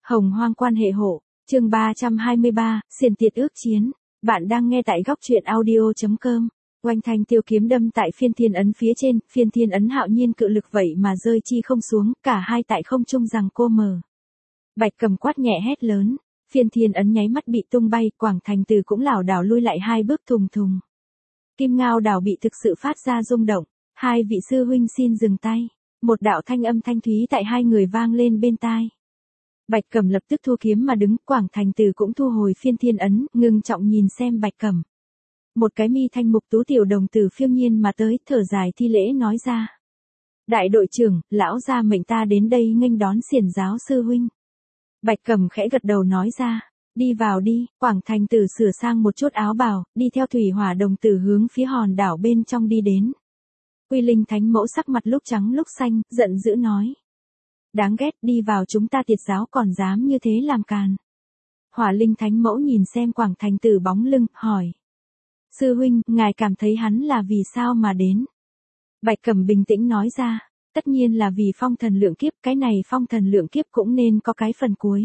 Hồng hoang quan hệ hộ, chương 323, xiển tiệt ước chiến. Bạn đang nghe tại góc truyện audio.com. Oanh thanh tiêu kiếm đâm tại phiên thiên ấn phía trên, phiên thiên ấn hạo nhiên cự lực vậy mà rơi chi không xuống, cả hai tại không trung rằng cô mờ. Bạch Cầm quát nhẹ hét lớn, phiên thiên ấn nháy mắt bị tung bay, Quảng Thành Tử cũng lảo đảo lui lại hai bước thùng thùng. Kim Ngao đảo bị thực sự phát ra rung động, hai vị sư huynh xin dừng tay. Một đạo thanh âm thanh thúy tại hai người vang lên bên tai. Bạch Cầm lập tức thu kiếm mà đứng, Quảng Thành Tử cũng thu hồi phiên thiên ấn, ngưng trọng nhìn xem Bạch Cầm. Một cái mi thanh mục tú tiểu đồng tử phiêu nhiên mà tới, thở dài thi lễ nói ra. Đại đội trưởng, lão gia mệnh ta đến đây nghênh đón xiển giáo sư huynh. Bạch Cầm khẽ gật đầu nói ra, đi vào đi. Quảng Thành Tử sửa sang một chút áo bào, đi theo thủy hỏa đồng tử hướng phía hòn đảo bên trong đi đến. Quy Linh Thánh Mẫu sắc mặt lúc trắng lúc xanh, giận dữ nói. Đáng ghét, đi vào chúng ta tiệt giáo còn dám như thế làm càn. Hỏa Linh Thánh Mẫu nhìn xem Quảng Thành Tử bóng lưng, hỏi. Sư huynh, ngài cảm thấy hắn là vì sao mà đến? Bạch Cầm bình tĩnh nói ra, tất nhiên là vì phong thần lượng kiếp, cái này phong thần lượng kiếp cũng nên có cái phần cuối.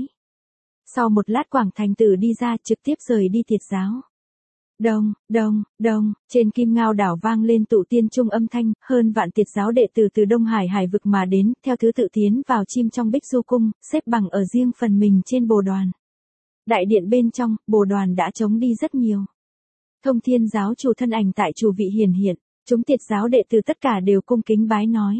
Sau một lát Quảng Thành Tử đi ra trực tiếp rời đi tiệt giáo. Đông, đông, đông, trên Kim Ngao đảo vang lên tụ tiên trung âm thanh, hơn vạn tiệt giáo đệ tử từ Đông Hải hải vực mà đến, theo thứ tự tiến vào chim trong Bích Du Cung, xếp bằng ở riêng phần mình trên bồ đoàn. Đại điện bên trong, bồ đoàn đã trống đi rất nhiều. Thông Thiên giáo chủ thân ảnh tại chủ vị hiển hiện, chúng tiệt giáo đệ tử tất cả đều cung kính bái nói.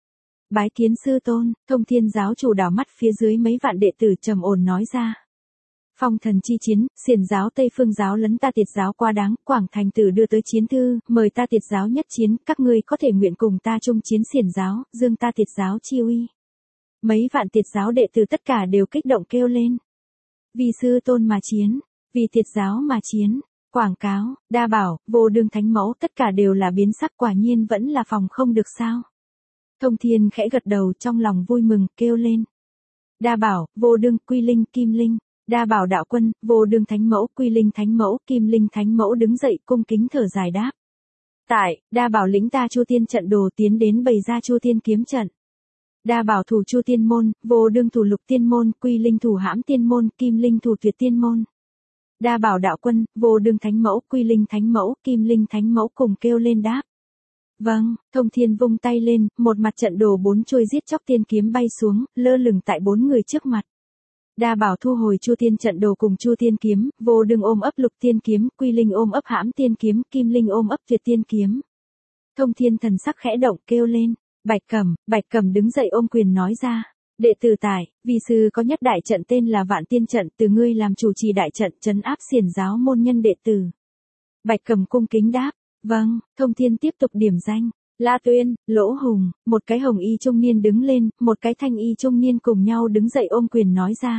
Bái kiến sư tôn. Thông Thiên giáo chủ đảo mắt phía dưới mấy vạn đệ tử trầm ổn nói ra. Phong thần chi chiến, xiển giáo Tây Phương giáo lấn ta tiệt giáo quá đáng, Quảng Thành Tử đưa tới chiến thư, mời ta tiệt giáo nhất chiến, các ngươi có thể nguyện cùng ta chung chiến xiển giáo, dương ta tiệt giáo chi uy. Mấy vạn tiệt giáo đệ tử tất cả đều kích động kêu lên. Vì sư tôn mà chiến, vì tiệt giáo mà chiến, quảng cáo, đa bảo, vô đương thánh mẫu tất cả đều là biến sắc, quả nhiên vẫn là phòng không được sao. Thông Thiên khẽ gật đầu trong lòng vui mừng, kêu lên. Đa bảo, vô đương, Quy Linh, Kim Linh. Đa bảo đạo quân, vô đương thánh mẫu, Quy Linh thánh mẫu, Kim Linh thánh mẫu đứng dậy cung kính thở dài đáp. Tại, đa bảo lĩnh ta Chu Tiên trận đồ tiến đến bày ra Chu Tiên kiếm trận. Đa bảo thủ Chu Tiên môn, vô đương thủ Lục Tiên môn, Quy Linh thủ Hãm Tiên môn, Kim Linh thủ Tuyệt Tiên môn. Đa bảo đạo quân, vô đương thánh mẫu, Quy Linh thánh mẫu, Kim Linh thánh mẫu cùng kêu lên đáp. Vâng, Thông Thiên vung tay lên, một mặt trận đồ 4 chuôi giết chóc tiên kiếm bay xuống, lơ lửng tại 4 người trước mặt. Đa bảo thu hồi Chu Tiên trận đồ cùng Chu Tiên kiếm, vô đương ôm ấp Lục Tiên kiếm, Quy Linh ôm ấp Hãm Tiên kiếm, Kim Linh ôm ấp Tuyệt Tiên kiếm. Thông Thiên thần sắc khẽ động kêu lên, Bạch Cầm đứng dậy ôm quyền nói ra, đệ tử tại, vì sư có nhất đại trận tên là Vạn Tiên trận, từ ngươi làm chủ trì đại trận trấn áp xiển giáo môn nhân đệ tử. Bạch Cầm cung kính đáp, vâng. Thông Thiên tiếp tục điểm danh. La Tuyên, Lỗ Hùng, một cái hồng y trung niên đứng lên, một cái thanh y trung niên cùng nhau đứng dậy ôm quyền nói ra.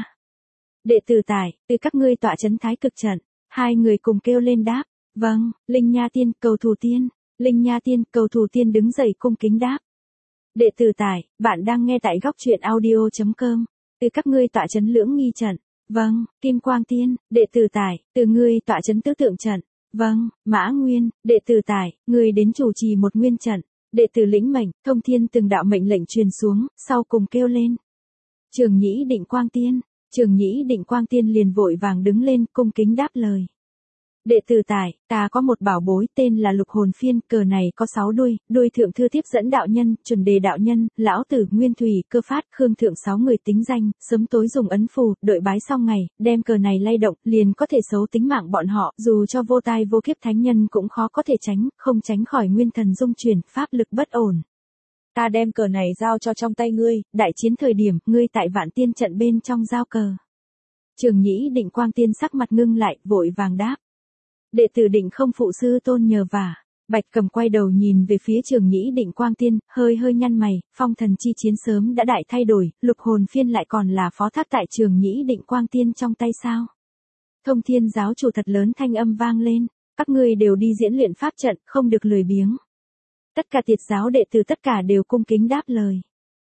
Đệ tử tại, từ các ngươi tọa trấn Thái Cực trận. Hai người cùng kêu lên đáp, vâng. Linh Nha Tiên, Cầu Thủ Tiên. Linh Nha Tiên, Cầu Thủ Tiên đứng dậy cung kính đáp. Đệ tử tại, bạn đang nghe tại góc truyện audio.com. Từ các ngươi tọa trấn Lưỡng Nghi trận. Vâng. Kim Quang Tiên, đệ tử tại, từ ngươi tọa trấn Tứ Tượng trận. Vâng. Mã Nguyên, đệ tử tại, người đến chủ trì một nguyên trận. Đệ tử lĩnh mệnh. Thông Thiên từng đạo mệnh lệnh truyền xuống, sau cùng kêu lên. Trường Nhĩ Định Quang Tiên. Trường Nhĩ Định Quang Tiên liền vội vàng đứng lên, cung kính đáp lời. Đệ tử tại, ta có một bảo bối tên là Lục Hồn Phiên, cờ này có 6 đuôi, đuôi thượng thư tiếp dẫn đạo nhân, chuẩn đề đạo nhân, lão tử, Nguyên Thủy, Cơ Phát, Khương thượng 6 người tính danh, sớm tối dùng ấn phù, đợi bái xong ngày, đem cờ này lay động, liền có thể xấu tính mạng bọn họ, dù cho vô tai vô kiếp thánh nhân cũng khó có thể tránh, không tránh khỏi nguyên thần dung chuyển, pháp lực bất ổn. Ta đem cờ này giao cho trong tay ngươi, đại chiến thời điểm, ngươi tại Vạn Tiên trận bên trong giao cờ. Trường Nhĩ Định Quang Tiên sắc mặt ngưng lại, vội vàng đáp. Đệ tử định không phụ sư tôn nhờ vả. Bạch Cầm quay đầu nhìn về phía Trường Nhĩ Định Quang Tiên, hơi nhăn mày, phong thần chi chiến sớm đã đại thay đổi, Lục Hồn Phiên lại còn là phó thác tại Trường Nhĩ Định Quang Tiên trong tay sao? Thông Thiên giáo chủ thật lớn thanh âm vang lên, các ngươi đều đi diễn luyện pháp trận, không được lười biếng. Tất cả tiệt giáo đệ tử tất cả đều cung kính đáp lời.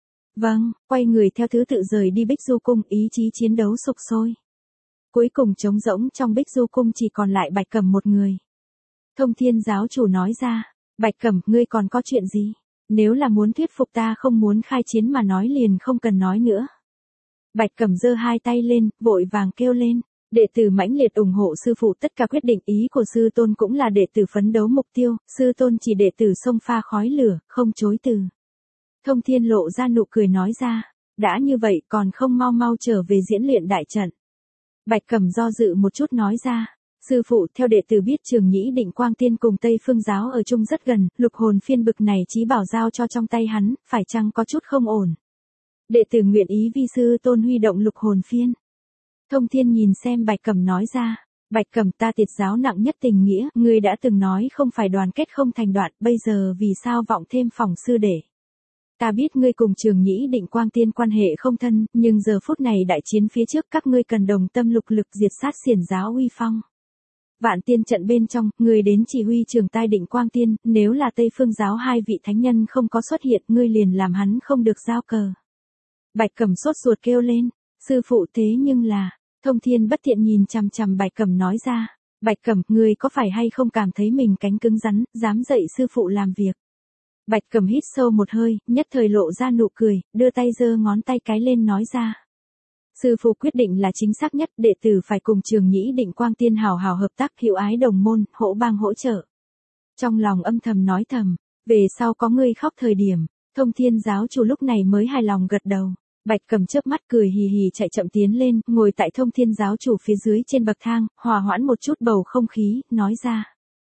Vâng, quay người theo thứ tự rời đi Bích Du Cung, ý chí chiến đấu sục sôi. Cuối cùng trống rỗng trong Bích Du Cung chỉ còn lại Bạch Cầm một người. Thông Thiên giáo chủ nói ra, Bạch Cầm, ngươi còn có chuyện gì? Nếu là muốn thuyết phục ta không muốn khai chiến mà nói liền không cần nói nữa. Bạch Cẩm giơ hai tay lên, vội vàng kêu lên. Đệ tử mãnh liệt ủng hộ sư phụ tất cả quyết định, ý của sư tôn cũng là đệ tử phấn đấu mục tiêu, sư tôn chỉ đệ tử xông pha khói lửa, không chối từ. Thông Thiên lộ ra nụ cười nói ra, đã như vậy còn không mau mau trở về diễn luyện đại trận. Bạch Cẩm do dự một chút nói ra, sư phụ theo đệ tử biết Trường Nhĩ Định Quang Tiên cùng Tây Phương giáo ở chung rất gần, lục hồn phiên bực này chí bảo giao cho trong tay hắn, phải chăng có chút không ổn. Đệ tử nguyện ý vi sư tôn huy động lục hồn phiên. Thông Thiên nhìn xem Bạch Cẩm nói ra, Bạch Cẩm ta Tiệt giáo nặng nhất tình nghĩa, ngươi đã từng nói không phải đoàn kết không thành đoạn, bây giờ vì sao vọng thêm phòng sư để. Ta biết ngươi cùng Trường Nhĩ Định Quang Tiên quan hệ không thân, nhưng giờ phút này đại chiến phía trước các ngươi cần đồng tâm lục lực diệt sát xiển giáo uy phong. Vạn tiên trận bên trong, ngươi đến chỉ huy Trường Tai Định Quang Tiên, nếu là Tây Phương giáo hai vị thánh nhân không có xuất hiện, ngươi liền làm hắn không được giao cờ. Bạch Cẩm sốt ruột kêu lên, sư phụ thế nhưng là, Thông Thiên bất thiện nhìn chằm chằm Bạch Cẩm nói ra, Bạch Cẩm, ngươi có phải hay không cảm thấy mình cánh cứng rắn, dám dạy sư phụ làm việc. Bạch Cẩm hít sâu một hơi, nhất thời lộ ra nụ cười, đưa tay giơ ngón tay cái lên nói ra. Sư phụ quyết định là chính xác nhất, đệ tử phải cùng Trường Nhĩ Định Quang Tiên hào hào hợp tác, hữu ái đồng môn, hỗ bang hỗ trợ. Trong lòng âm thầm nói thầm, về sau có ngươi khóc thời điểm, Thông Thiên giáo chủ lúc này mới hài lòng gật đầu. Bạch Cẩm chớp mắt cười hì hì chạy chậm tiến lên, ngồi tại Thông Thiên giáo chủ phía dưới trên bậc thang, hòa hoãn một chút bầu không khí, nói ra.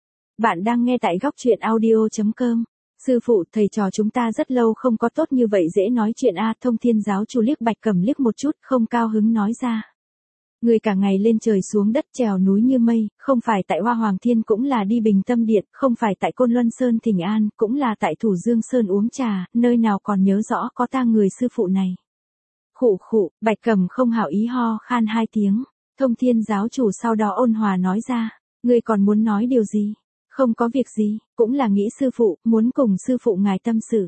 Bạn đang nghe tại góc truyện audio.com. Sư phụ, thầy trò chúng ta rất lâu không có tốt như vậy dễ nói chuyện a. Thông Thiên giáo chủ liếc Bạch Cẩm liếc một chút, không cao hứng nói ra. Người cả ngày lên trời xuống đất trèo núi như mây, không phải tại Hoa Hoàng Thiên cũng là đi Bình Tâm Điện, không phải tại Côn Luân Sơn thỉnh an, cũng là tại Thủ Dương Sơn uống trà, nơi nào còn nhớ rõ có ta người sư phụ này. Khụ khụ, Bạch Cẩm không hảo ý ho khan hai tiếng. Thông Thiên giáo chủ sau đó ôn hòa nói ra, ngươi còn muốn nói điều gì? Không có việc gì, cũng là nghĩ sư phụ, muốn cùng sư phụ ngài tâm sự.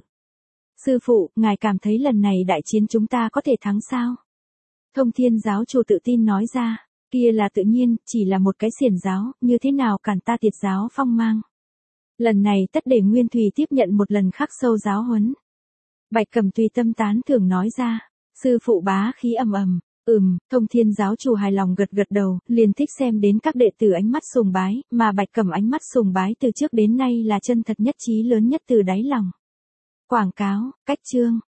Sư phụ, ngài cảm thấy lần này đại chiến chúng ta có thể thắng sao? Thông Thiên giáo chủ tự tin nói ra, kia là tự nhiên, chỉ là một cái xiển giáo, như thế nào cản ta Tiệt giáo phong mang. Lần này tất để Nguyên Thùy tiếp nhận một lần khắc sâu giáo huấn. Bạch Cẩm tùy tâm tán thưởng nói ra, sư phụ bá khí ầm ầm. Thông Thiên giáo chủ hài lòng gật gật đầu, liền thích xem đến các đệ tử ánh mắt sùng bái, mà Bạch Cẩm ánh mắt sùng bái từ trước đến nay là chân thật nhất, chí lớn nhất từ đáy lòng. Quảng cáo, cách chương.